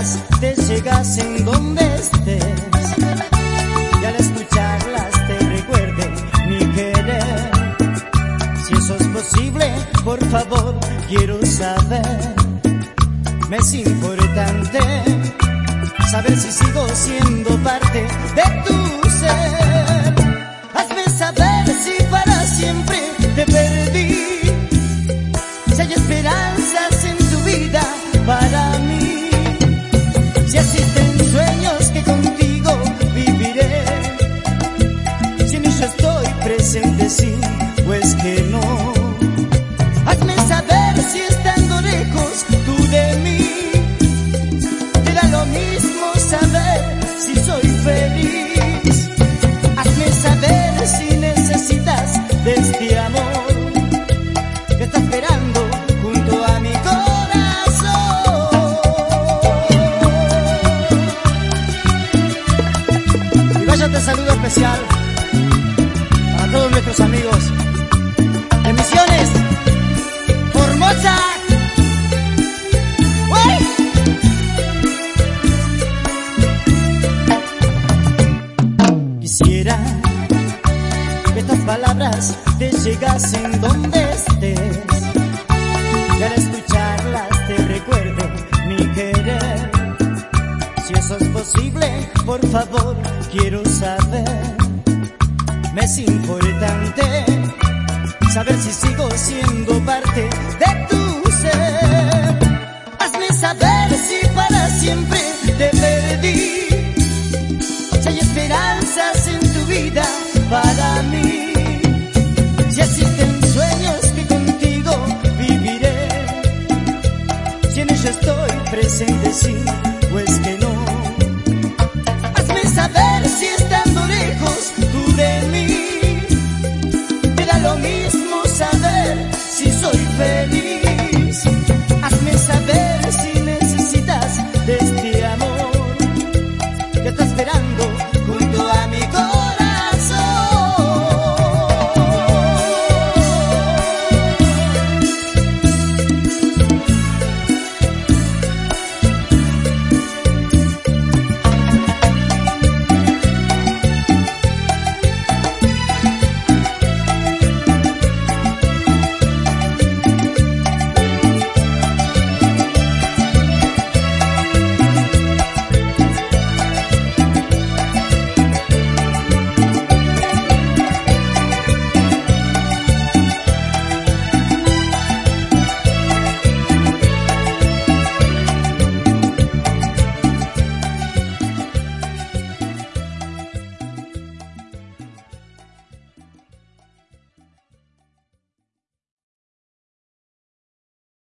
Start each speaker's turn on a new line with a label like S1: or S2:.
S1: palabras te llegasen donde estés y al escucharlas te recuerden mi querer. Si eso es posible, por favor, quiero saber. Me es importante saber si sigo siendo parte de tu ser. Hazme saber si para siempre te perdí, si hay esperanzas en tu vida para mí, si existen sueños que contigo viviré, si en ello estoy presente, sí, pues que no. Hazme saber si estando lejos tú de mí, te da lo mismo saber si soy feliz. Hazme saber si necesitas de este amor que está esperando junto a mi corazón. Y vaya este saludo especial a todos nuestros amigos de Misiones, Formosa. Quisiera que estas palabras te llegasen donde estés y al escucharlas te recuerde mi querer. Si eso es posible, por favor, quiero saber. Me es importante saber si sigo siendo parte de tu ser. Hazme saber si para siempre te perdí, si hay esperanzas en tu vida para mí, si existen sueños que contigo viviré, si en ello estoy presente, sí, pues que no. Hazme saber si